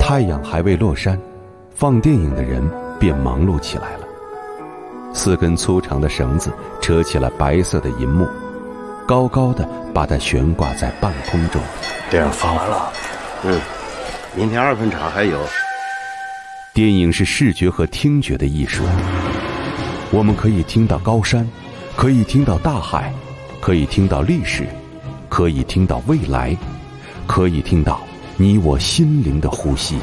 太阳还未落山，放电影的人便忙碌起来了。4根粗长的绳子扯起了白色的银幕，高高的把它悬挂在半空中。 电影放完了， 明天2分场还有。 电影是视觉和听觉的艺术，我们可以听到高山，可以听到大海，可以听到历史，可以听到未来，可以听到你我心灵的呼吸。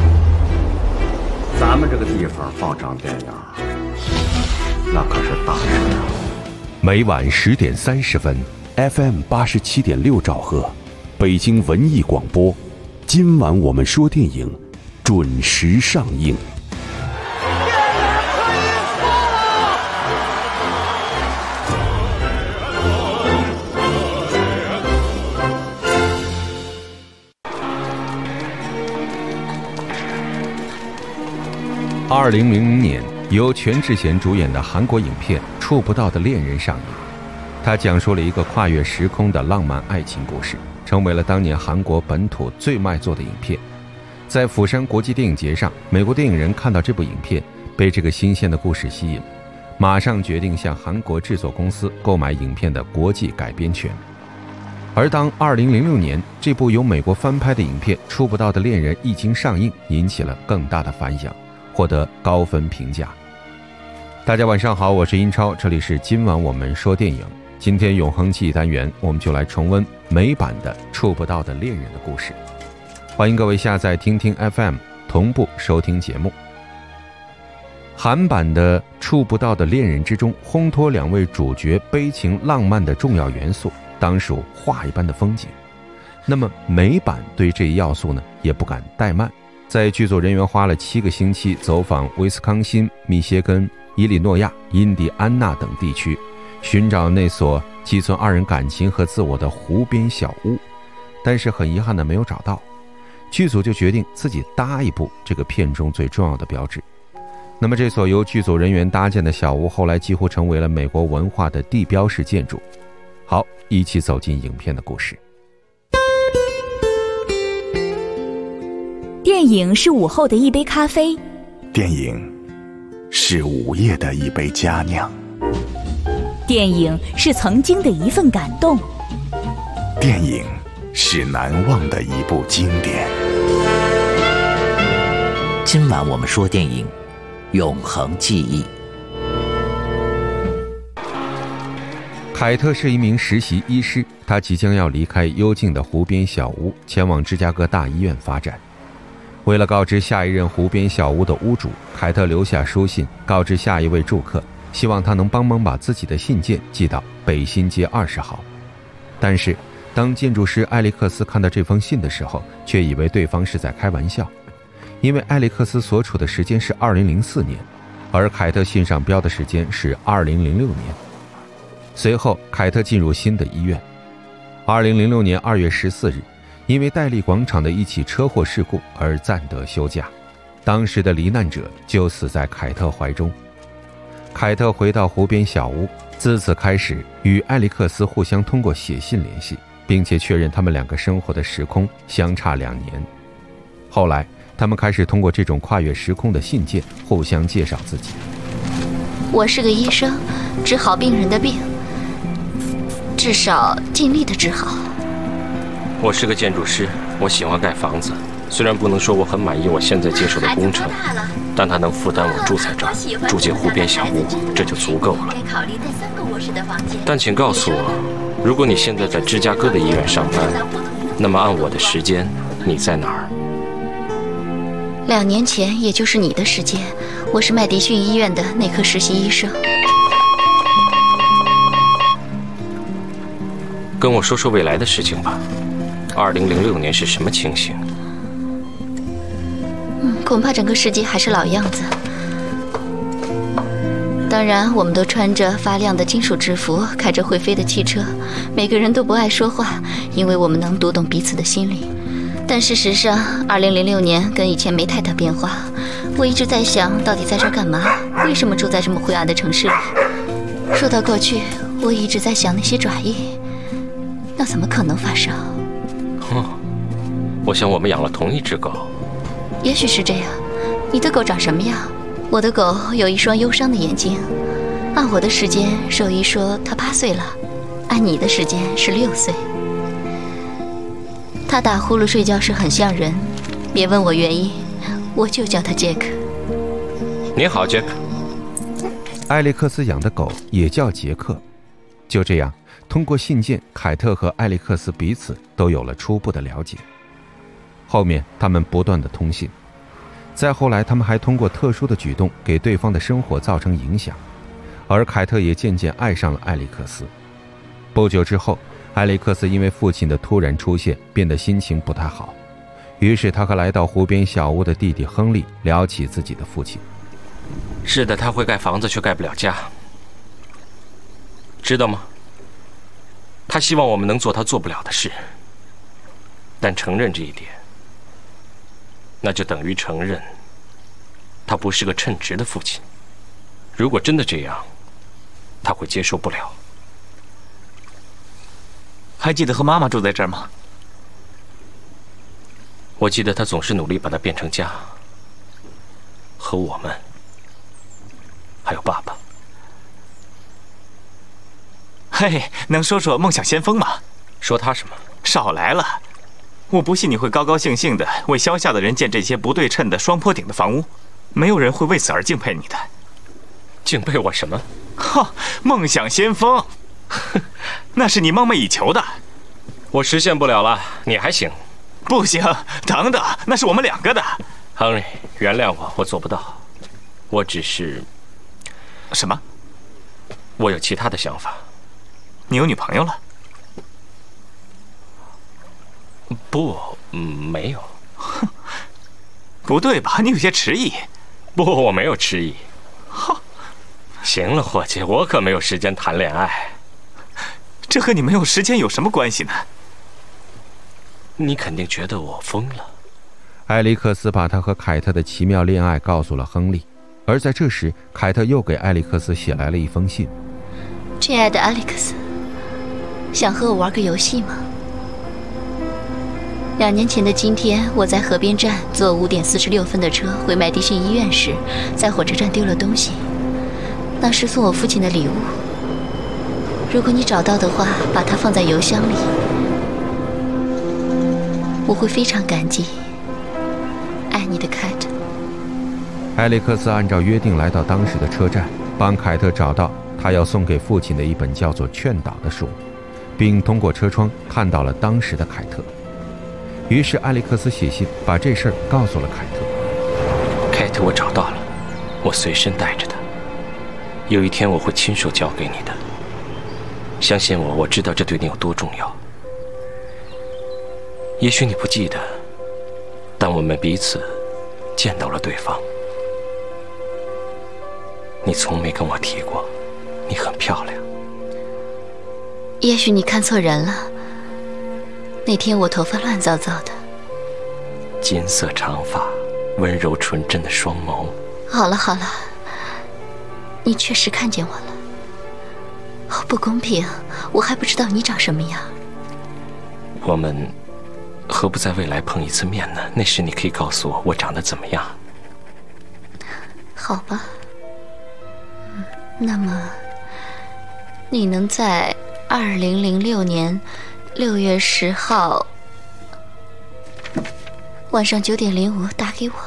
咱们这个地方放场电影，那可是大事啊！ 每晚10点30分 ，FM 87.6兆赫，北京文艺广播。今晚我们说电影，准时上映。2000年，由全智贤主演的韩国影片《触不到的恋人》上映。它讲述了一个跨越时空的浪漫爱情故事，成为了当年韩国本土最卖座的影片。在釜山国际电影节上，美国电影人看到这部影片，被这个新鲜的故事吸引，马上决定向韩国制作公司购买影片的国际改编权。而当2006年这部由美国翻拍的影片《触不到的恋人》一经上映，引起了更大的反响，获得高分评价。大家晚上好，我是英超，这里是今晚我们说电影。今天永恒记忆单元，我们就来重温美版的《触不到的恋人》的故事。欢迎各位下载听听 FM 同步收听节目。韩版的《触不到的恋人》之中，烘托2位主角悲情浪漫的重要元素，当属画一般的风景。那么美版对这一要素呢，也不敢怠慢，在剧组人员花了7个星期走访威斯康辛、密歇根、伊利诺亚、印第安纳等地区，寻找那所寄存2人感情和自我的湖边小屋，但是很遗憾的没有找到。剧组就决定自己搭一部这个片中最重要的标志。那么这所由剧组人员搭建的小屋，后来几乎成为了美国文化的地标式建筑。好，一起走进影片的故事。 电影是午后的一杯咖啡， 电影是午夜的一杯佳酿， 电影是曾经的一份感动， 电影是难忘的一部经典。 今晚我们说电影，永恒记忆。 凯特是一名实习医师，他即将要离开幽静的湖边小屋，前往芝加哥大医院发展。为了告知下一任湖边小屋的屋主，凯特留下书信告知下一位住客，希望他能帮忙把自己的信件寄到北新街20号。但是当建筑师艾利克斯看到这封信的时候，却以为对方是在开玩笑，因为艾利克斯所处的时间是2004年，而凯特信上标的时间是2006年。随后凯特进入新的医院。2006年2月14日，因为戴利广场的一起车祸事故而暂得休假，当时的罹难者就死在凯特怀中。凯特回到湖边小屋，自此开始与艾利克斯互相通过写信联系，并且确认他们2个生活的时空相差2年。后来他们开始通过这种跨越时空的信件互相介绍自己。 我是个医生，治好病人的病，至少尽力的治好。 我是个建筑师，我喜欢盖房子，虽然不能说我很满意我现在接手的工程，但它能负担我住在这儿，住进湖边小屋，这就足够了。但请告诉我，如果你现在在芝加哥的医院上班，那么按我的时间，你在哪儿 ？2年前，也就是你的时间，我是麦迪逊医院的内科实习医生。 跟我说说未来的事情吧。2006年是什么情形？ 恐怕整个世界还是老样子。当然，我们都穿着发亮的金属制服，开着会飞的汽车，每个人都不爱说话，因为我们能读懂彼此的心理。但事实上，2006年跟以前没太大变化。我一直在想，到底在这儿干嘛？为什么住在这么灰暗的城市里？说到过去，我一直在想那些爪印，那怎么可能发生？ 我想我们养了同一只狗， 也许是这样。你的狗长什么样？我的狗有一双忧伤的眼睛。按我的时间，兽医说它8岁了；按你的时间是6岁。它打呼噜睡觉时很像人，别问我原因，我就叫它杰克。 你好，杰克。 艾利克斯养的狗也叫杰克。就这样，通过信件，凯特和艾利克斯彼此都有了初步的了解。后面他们不断的通信，再后来他们还通过特殊的举动给对方的生活造成影响，而凯特也渐渐爱上了艾利克斯。不久之后，艾利克斯因为父亲的突然出现变得心情不太好，于是他和来到湖边小屋的弟弟亨利聊起自己的父亲。 是的，他会盖房子却盖不了家，知道吗？他希望我们能做他做不了的事，但承认这一点，那就等于承认他不是个称职的父亲。如果真的这样，他会接受不了。 还记得和妈妈住在这儿吗？ 我记得他总是努力把它变成家，和我们，还有爸爸。 嘿，能说说梦想先锋吗？ 说他什么？ 少来了！我不信你会高高兴兴的为乡下的人建这些不对称的双坡顶的房屋，没有人会为此而敬佩你的。 敬佩我什么？ 哈，梦想先锋，那是你梦寐以求的。 我实现不了了，你还行。 不行，等等，那是我们2个的。 亨利，原谅我，我做不到。我只是…… 什么？ 我有其他的想法。 你有女朋友了？ 不，没有。 哼，不对吧？你有些迟疑。 不，我没有迟疑。 哈， 行了，伙计，我可没有时间谈恋爱。 这和你没有时间有什么关系呢？ 你肯定觉得我疯了。 艾利克斯把他和凯特的奇妙恋爱告诉了亨利，而在这时，凯特又给艾利克斯写来了一封信。 亲爱的艾利克斯，想和我玩个游戏吗？2年前的今天，我在河边站坐5点46分的车回麦迪逊医院时，在火车站丢了东西，那是送我父亲的礼物。如果你找到的话，把它放在邮箱里，我会非常感激。爱你的凯特。 艾利克斯按照约定来到当时的车站，帮凯特找到他要送给父亲的一本叫做《劝导》的书，并通过车窗看到了当时的凯特。于是艾利克斯写信把这事儿告诉了凯特。 凯特，我找到了，我随身带着它，有一天我会亲手交给你的。相信我，我知道这对你有多重要。也许你不记得，但我们彼此见到了对方。你从没跟我提过，你很漂亮。 也许你看错人了。那天我头发乱糟糟的。 金色长发，温柔纯真的双眸。 好了好了，你确实看见我了。哦，不公平，我还不知道你长什么样。 我们何不在未来碰一次面呢？那时你可以告诉我我长得怎么样。 好吧。那么你能在2006年6月10号晚上9点05打给我。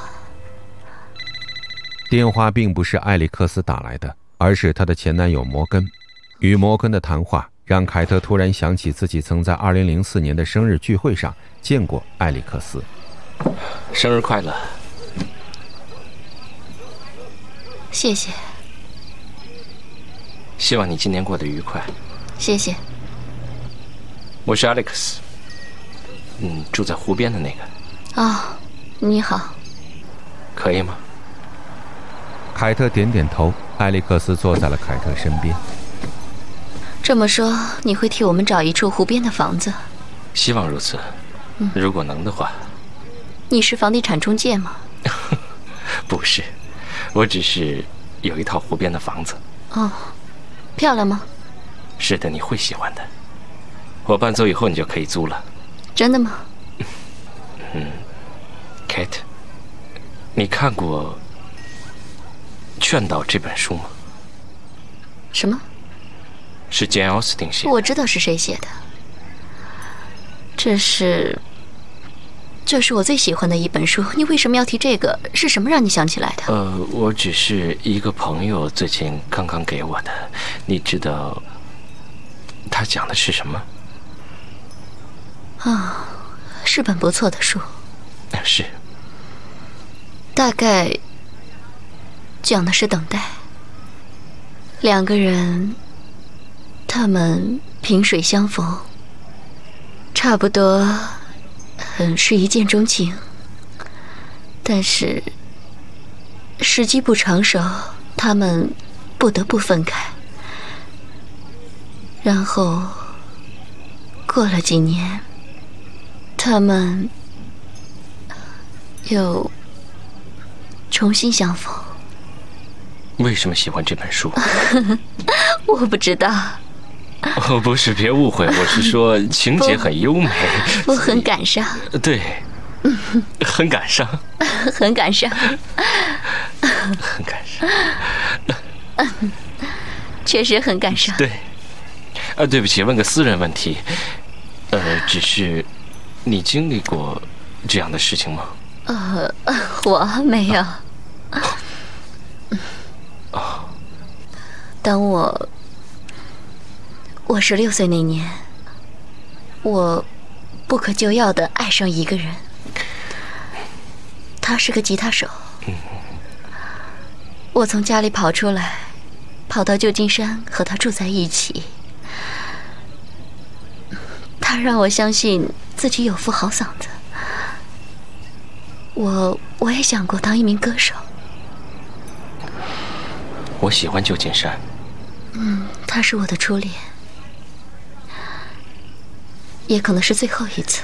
电话并不是艾利克斯打来的，而是她的前男友摩根。与摩根的谈话让凯特突然想起自己曾在2004年的生日聚会上见过艾利克斯。 生日快乐。 谢谢。 希望你今年过得愉快。 谢谢。 我是 Alex， 住在湖边的那个。 哦，你好。 可以吗？ 凯特点点头，艾利克斯坐在了凯特身边。 这么说，你会替我们找一处湖边的房子？ 希望如此。如果能的话。 你是房地产中介吗？ 不是，我只是有一套湖边的房子。 哦，漂亮吗？ 是的，你会喜欢的。我搬走以后，你就可以租了。 真的吗？ Kate， 你看过《劝导》这本书吗？ 什么？ 是简·奥斯汀写的。 我知道是谁写的。这是我最喜欢的一本书。你为什么要提这个？是什么让你想起来的？ 我只是一个朋友最近刚刚给我的。你知道他讲的是什么？ 啊，是本不错的书。 是。 大概讲的是等待。两个人，他们萍水相逢，差不多是一见钟情，但是时机不成熟，他们不得不分开。然后过了几年，他们又重新相逢。 为什么喜欢这本书？ 我不知道。 哦，不是，别误会，我是说情节很优美。 我很感伤。 对，很感伤。 很感伤。 很感伤。 确实很感伤。 对。对不起，问个私人问题。只是你经历过这样的事情吗？ 我没有。当我16岁那年，我不可救药地爱上一个人。他是个吉他手。我从家里跑出来，跑到旧金山和他住在一起。他让我相信自己有副好嗓子。我也想过当一名歌手。 我喜欢旧金山。 他是我的初恋，也可能是最后一次。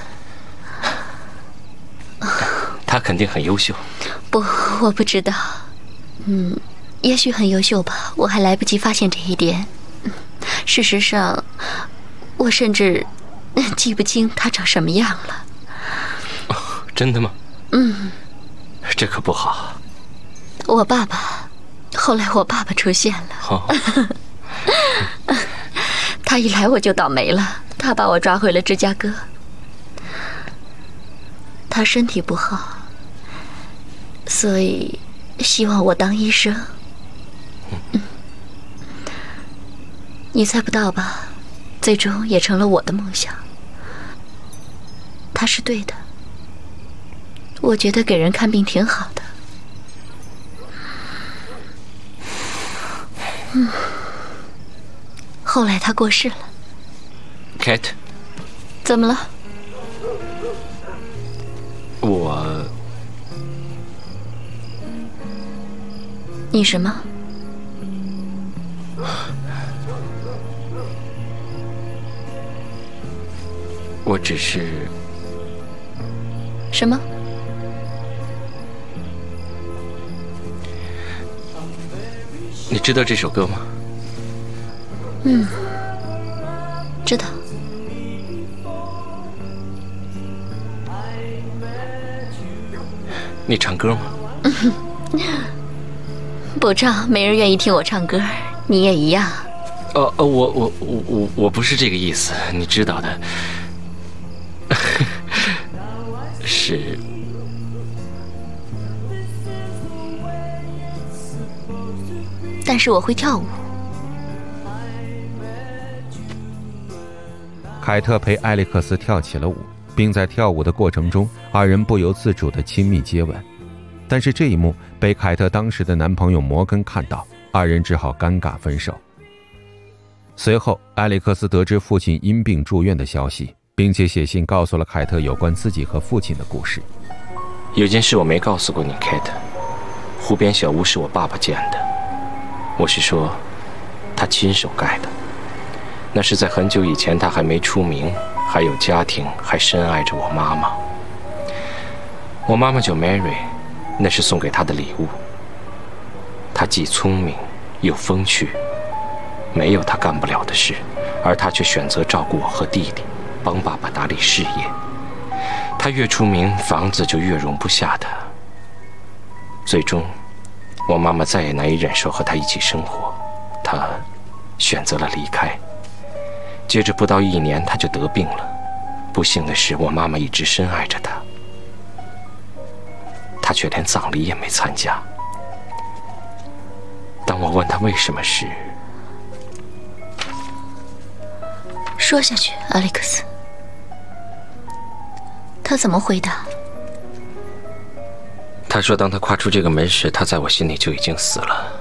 他肯定很优秀。 不，我不知道。也许很优秀吧，我还来不及发现这一点。事实上，我甚至记不清他长什么样了。 真的吗？这可不好。 后来我爸爸出现了。他一来我就倒霉了，他把我抓回了芝加哥。他身体不好，所以希望我当医生。你猜不到吧？最终也成了我的梦想。他是对的，我觉得给人看病挺好的。后来他过世了。 Kate， 怎么了？你什么？ 我只是…… 什么？ 你知道这首歌吗？ 知道。 你唱歌吗？ 不唱，没人愿意听我唱歌，你也一样。 我不是这个意思，你知道的。是。 但是我会跳舞。 凯特陪艾利克斯跳起了舞，并在跳舞的过程中，二人不由自主的亲密接吻。但是这一幕被凯特当时的男朋友摩根看到，二人只好尴尬分手。随后，艾利克斯得知父亲因病住院的消息，并且写信告诉了凯特有关自己和父亲的故事。 有件事我没告诉过你 ，Kate。湖边小屋是我爸爸建的，我是说，他亲手盖的。那是在很久以前，他还没出名，还有家庭，还深爱着我妈妈。我妈妈叫 Mary， 那是送给她的礼物。她既聪明又风趣，没有她干不了的事，而她却选择照顾我和弟弟，帮爸爸打理事业。她越出名，房子就越容不下她。 最终，我妈妈再也难以忍受和他一起生活，她选择了离开。接着不到1年，她就得病了。不幸的是，我妈妈一直深爱着她，她却连葬礼也没参加。当我问她为什么时， 说下去，阿历克斯。他怎么回答？ 他说当他跨出这个门时，他在我心里就已经死了。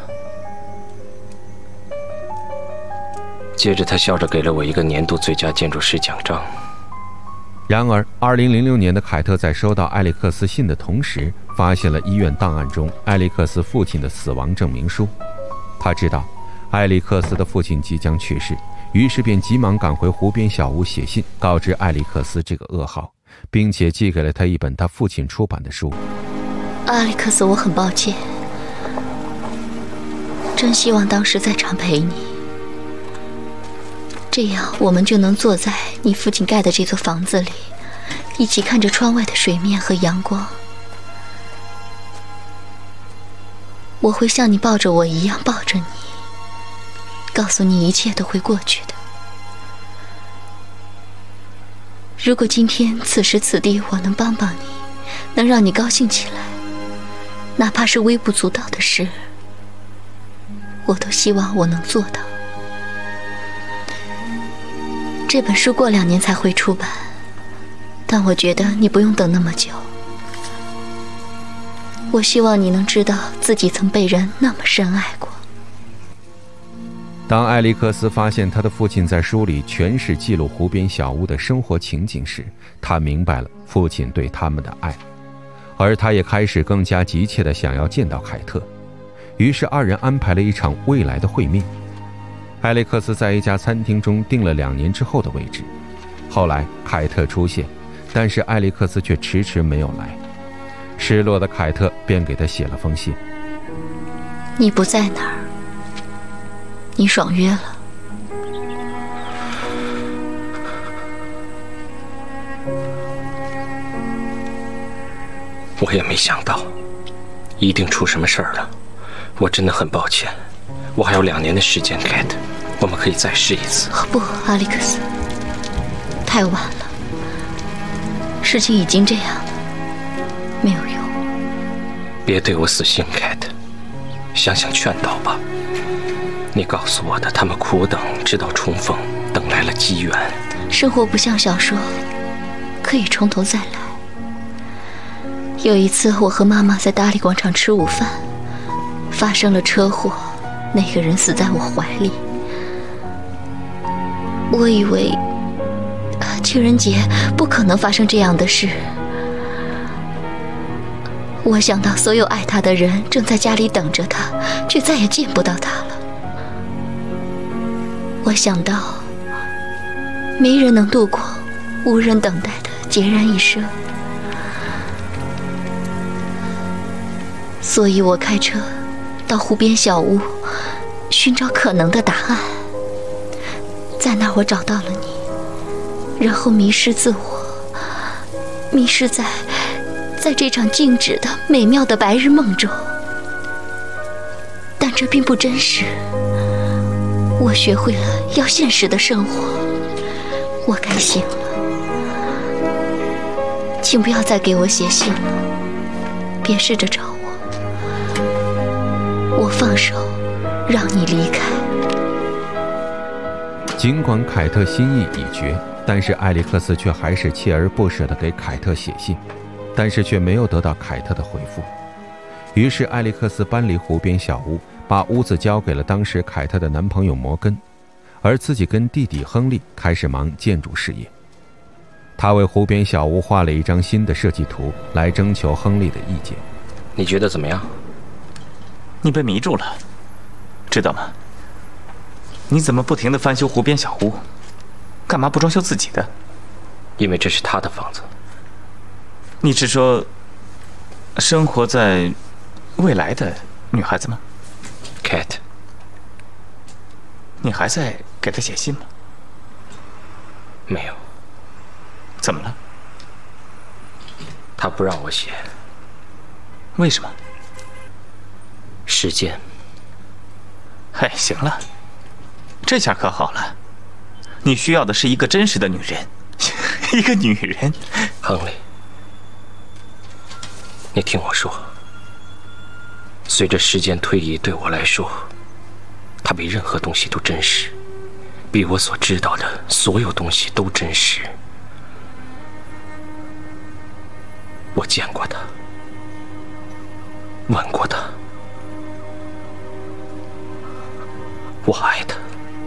接着他笑着给了我一个年度最佳建筑师奖章。 然而2006年的凯特在收到艾利克斯信的同时，发现了医院档案中艾利克斯父亲的死亡证明书。他知道艾利克斯的父亲即将去世，于是便急忙赶回湖边小屋写信，告知艾利克斯这个噩耗，并且寄给了他一本他父亲出版的书。 阿历克斯，我很抱歉，真希望当时在场陪你，这样我们就能坐在你父亲盖的这座房子里，一起看着窗外的水面和阳光。我会像你抱着我一样抱着你，告诉你一切都会过去的。如果今天此时此地我能帮帮你，能让你高兴起来，哪怕是微不足道的事，我都希望我能做到。这本书过2年才会出版，但我觉得你不用等那么久。我希望你能知道自己曾被人那么深爱过。 当艾利克斯发现他的父亲在书里全是记录湖边小屋的生活情景时，他明白了父亲对他们的爱，而他也开始更加急切地想要见到凯特。于是2人安排了一场未来的会面。艾利克斯在一家餐厅中定了2年之后的位置。后来凯特出现，但是艾利克斯却迟迟没有来。失落的凯特便给他写了封信： 你不在那儿，你爽约了。 我也没想到，一定出什么事儿了。我真的很抱歉。我还有2年的时间 ，Cat， 我们可以再试一次。 不，阿历克斯，太晚了。事情已经这样了，没有用。 别对我死心 ，Cat， 想想劝导吧。你告诉我的，他们苦等，直到重逢，等来了机缘。 生活不像小说，可以从头再来。有一次，我和妈妈在大理广场吃午饭，发生了车祸，那个人死在我怀里。我以为情人节不可能发生这样的事。我想到所有爱他的人正在家里等着他，却再也见不到他了。我想到没人能度过无人等待的孑然一生，所以我开车到湖边小屋，寻找可能的答案。在那儿我找到了你，然后迷失自我，迷失在这场静止的美妙的白日梦中。但这并不真实，我学会了要现实的生活，我该醒了。请不要再给我写信了，别试着找我，我放手让你离开。 尽管凯特心意已决，但是艾利克斯却还是锲而不舍地给凯特写信，但是却没有得到凯特的回复。于是艾利克斯搬离湖边小屋，把屋子交给了当时凯特的男朋友摩根，而自己跟弟弟亨利开始忙建筑事业。他为湖边小屋画了一张新的设计图，来征求亨利的意见。 你觉得怎么样？ 你被迷住了，知道吗？你怎么不停地翻修湖边小屋？干嘛不装修自己的？ 因为这是他的房子。 你是说，生活在未来的女孩子吗 ？Cat， 你还在给她写信吗？ 没有。 怎么了？ 他不让我写。 为什么？ 时间。 哎，行了，这下可好了，你需要的是一个真实的女人，一个女人。 亨利，你听我说，随着时间推移，对我来说，它比任何东西都真实，比我所知道的所有东西都真实。我见过他，吻过他，我爱他。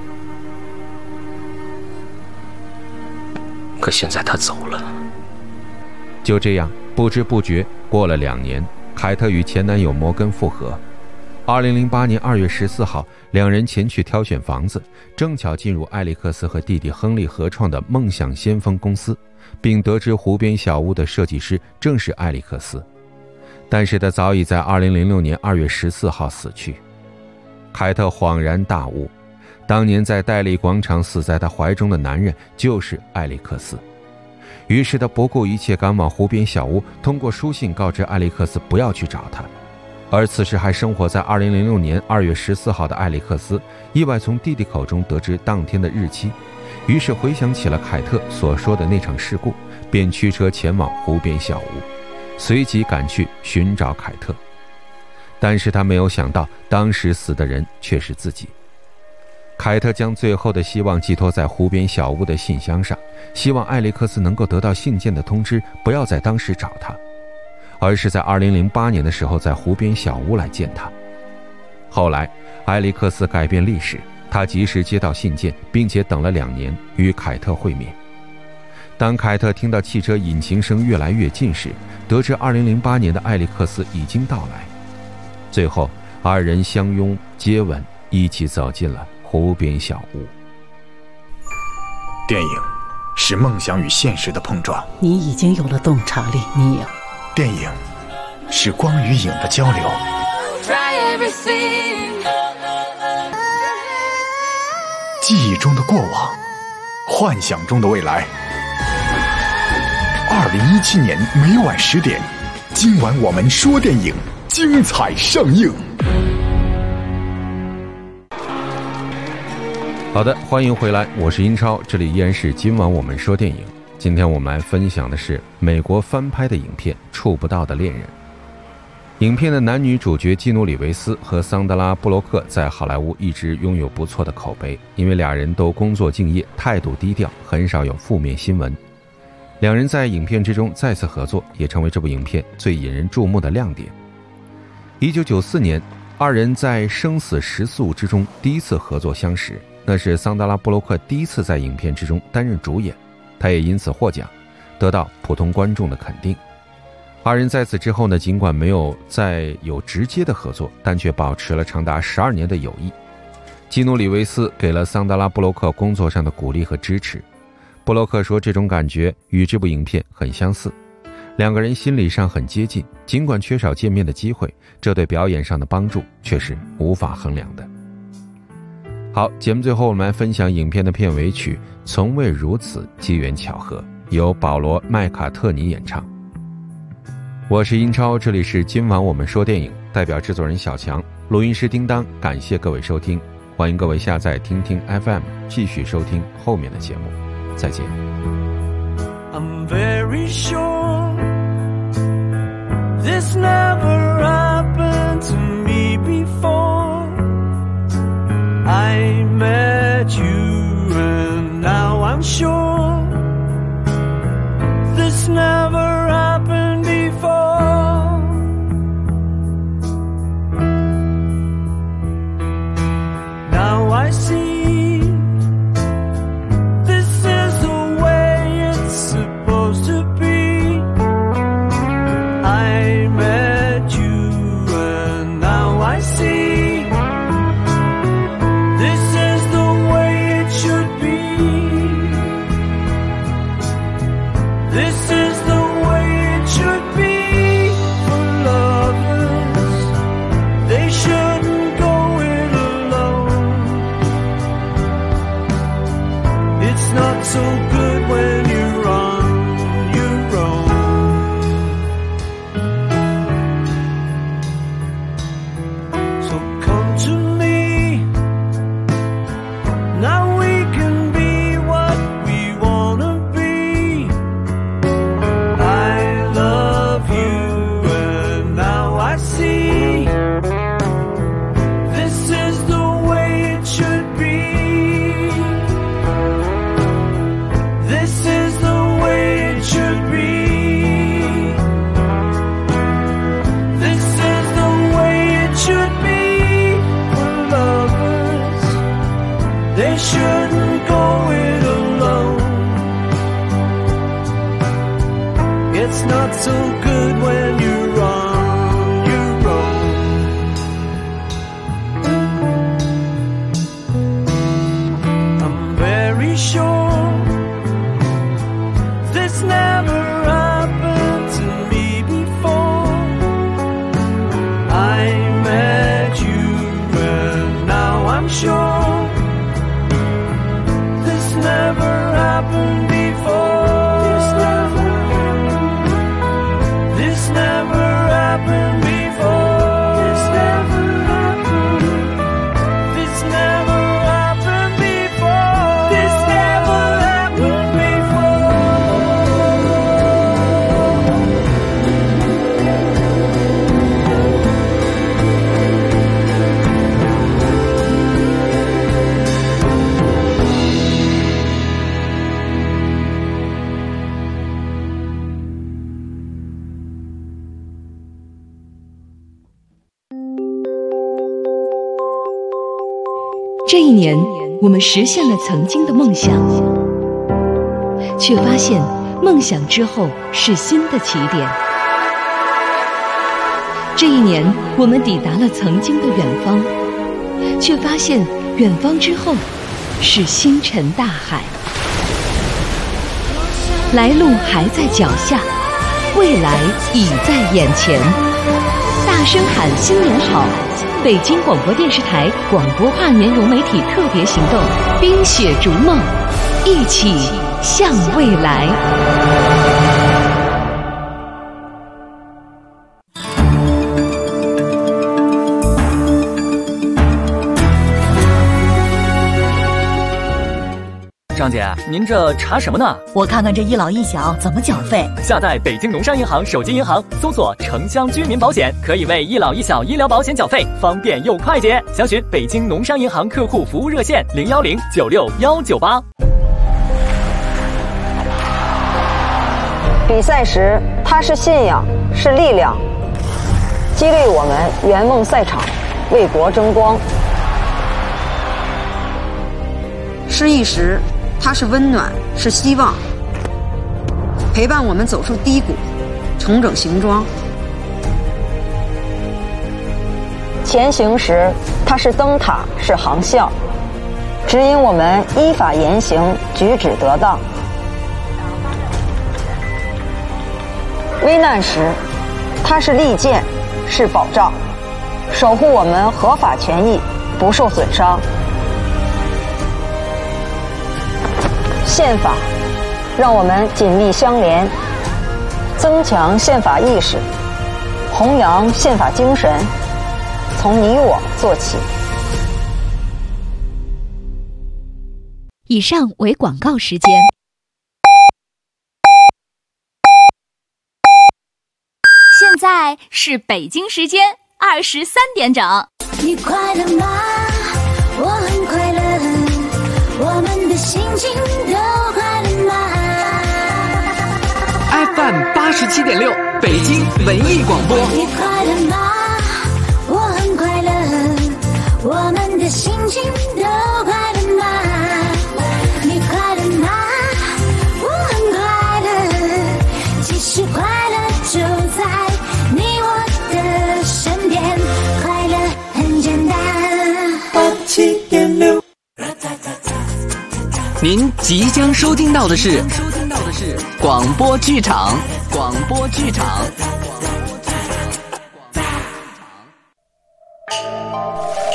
可现在他走了。 就这样，不知不觉过了2年，凯特与前男友摩根复合。2008年2月14号，两人前去挑选房子，正巧进入艾利克斯和弟弟亨利合创的梦想先锋公司，并得知湖边小屋的设计师正是艾利克斯。但是他早已在2006年2月14号死去。凯特恍然大悟，当年在戴利广场死在他怀中的男人就是艾利克斯。于是他不顾一切赶往湖边小屋，通过书信告知艾利克斯不要去找他。而此时还生活在2006年2月14号的艾利克斯，意外从弟弟口中得知当天的日期，于是回想起了凯特所说的那场事故，便驱车前往湖边小屋，随即赶去寻找凯特。但是他没有想到，当时死的人却是自己。凯特将最后的希望寄托在湖边小屋的信箱上，希望艾利克斯能够得到信件的通知，不要在当时找他，而是在2008年的时候在湖边小屋来见他。后来艾利克斯改变历史，他及时接到信件，并且等了2年与凯特会面。当凯特听到汽车引擎声越来越近时，得知2008年的艾利克斯已经到来。最后2人相拥接吻，一起走进了湖边小屋。 电影是梦想与现实的碰撞， 你已经有了洞察力，你有。 电影是光与影的交流，记忆中的过往，幻想中的未来。2017年每晚10点，今晚我们说电影，精彩上映。 好的，欢迎回来，我是英超，这里依然是今晚我们说电影。今天我们来分享的是美国翻拍的影片《触不到的恋人》。影片的男女主角基努·里维斯和桑德拉·布洛克在好莱坞一直拥有不错的口碑，因为俩人都工作敬业，态度低调，很少有负面新闻。两人在影片之中再次合作，也成为这部影片最引人注目的亮点。1994年，二人在《生死时速》之中第一次合作相识，那是桑德拉·布洛克第一次在影片之中担任主演，他也因此获奖，得到普通观众的肯定。二人在此之后呢，尽管没有再有直接的合作，但却保持了长达12年的友谊。基努·里维斯给了桑德拉·布洛克工作上的鼓励和支持。布洛克说，这种感觉与这部影片很相似，两个人心理上很接近，尽管缺少见面的机会，这对表演上的帮助却是无法衡量的。好，节目最后我们来分享影片的片尾曲《从未如此机缘巧合》，由保罗·麦卡特尼演唱。我是英超，这里是今晚我们说电影，代表制作人小强，录音师叮当，感谢各位收听，欢迎各位下载听听 FM 继续收听后面的节目，再见。 I'm very sure this never happened to me before. I met you and now I'm sure this never happened before. Now I see this is the way it's supposed to be. I met 这一年，我们实现了曾经的梦想，却发现梦想之后是新的起点。这一年，我们抵达了曾经的远方，却发现远方之后是星辰大海。来路还在脚下，未来已在眼前。大声喊新年好！北京广播电视台广播跨年融媒体特别行动，冰雪逐梦，一起向未来。 张姐，您这查什么呢？ 我看看这一老一小怎么缴费。 下载北京农商银行手机银行，搜索城乡居民保险，可以为一老一小医疗保险缴费，方便又快捷。详询北京农商银行客户服务热线010961198。 比赛时，它是信仰，是力量，激励我们圆梦赛场，为国争光；失意时，它是温暖，是希望，陪伴我们走出低谷，重整行装；前行时，它是灯塔，是航校，指引我们依法言行，举止得当；危难时，它是利剑，是保障，守护我们合法权益不受损伤。宪法让我们紧密相连，增强宪法意识，弘扬宪法精神，从你我做起。 以上为广告时间。现在是北京时间23点整。 你快乐吗？我很快乐，我们的心情都快乐吗 ？FM 87.6，北京文艺广播。 你快乐吗？我很快乐，我们的心情都快乐吗？你快乐吗？我很快乐，其实快乐就在你我的身边，快乐很简单。87.6。 您即将收听到的是广播剧场。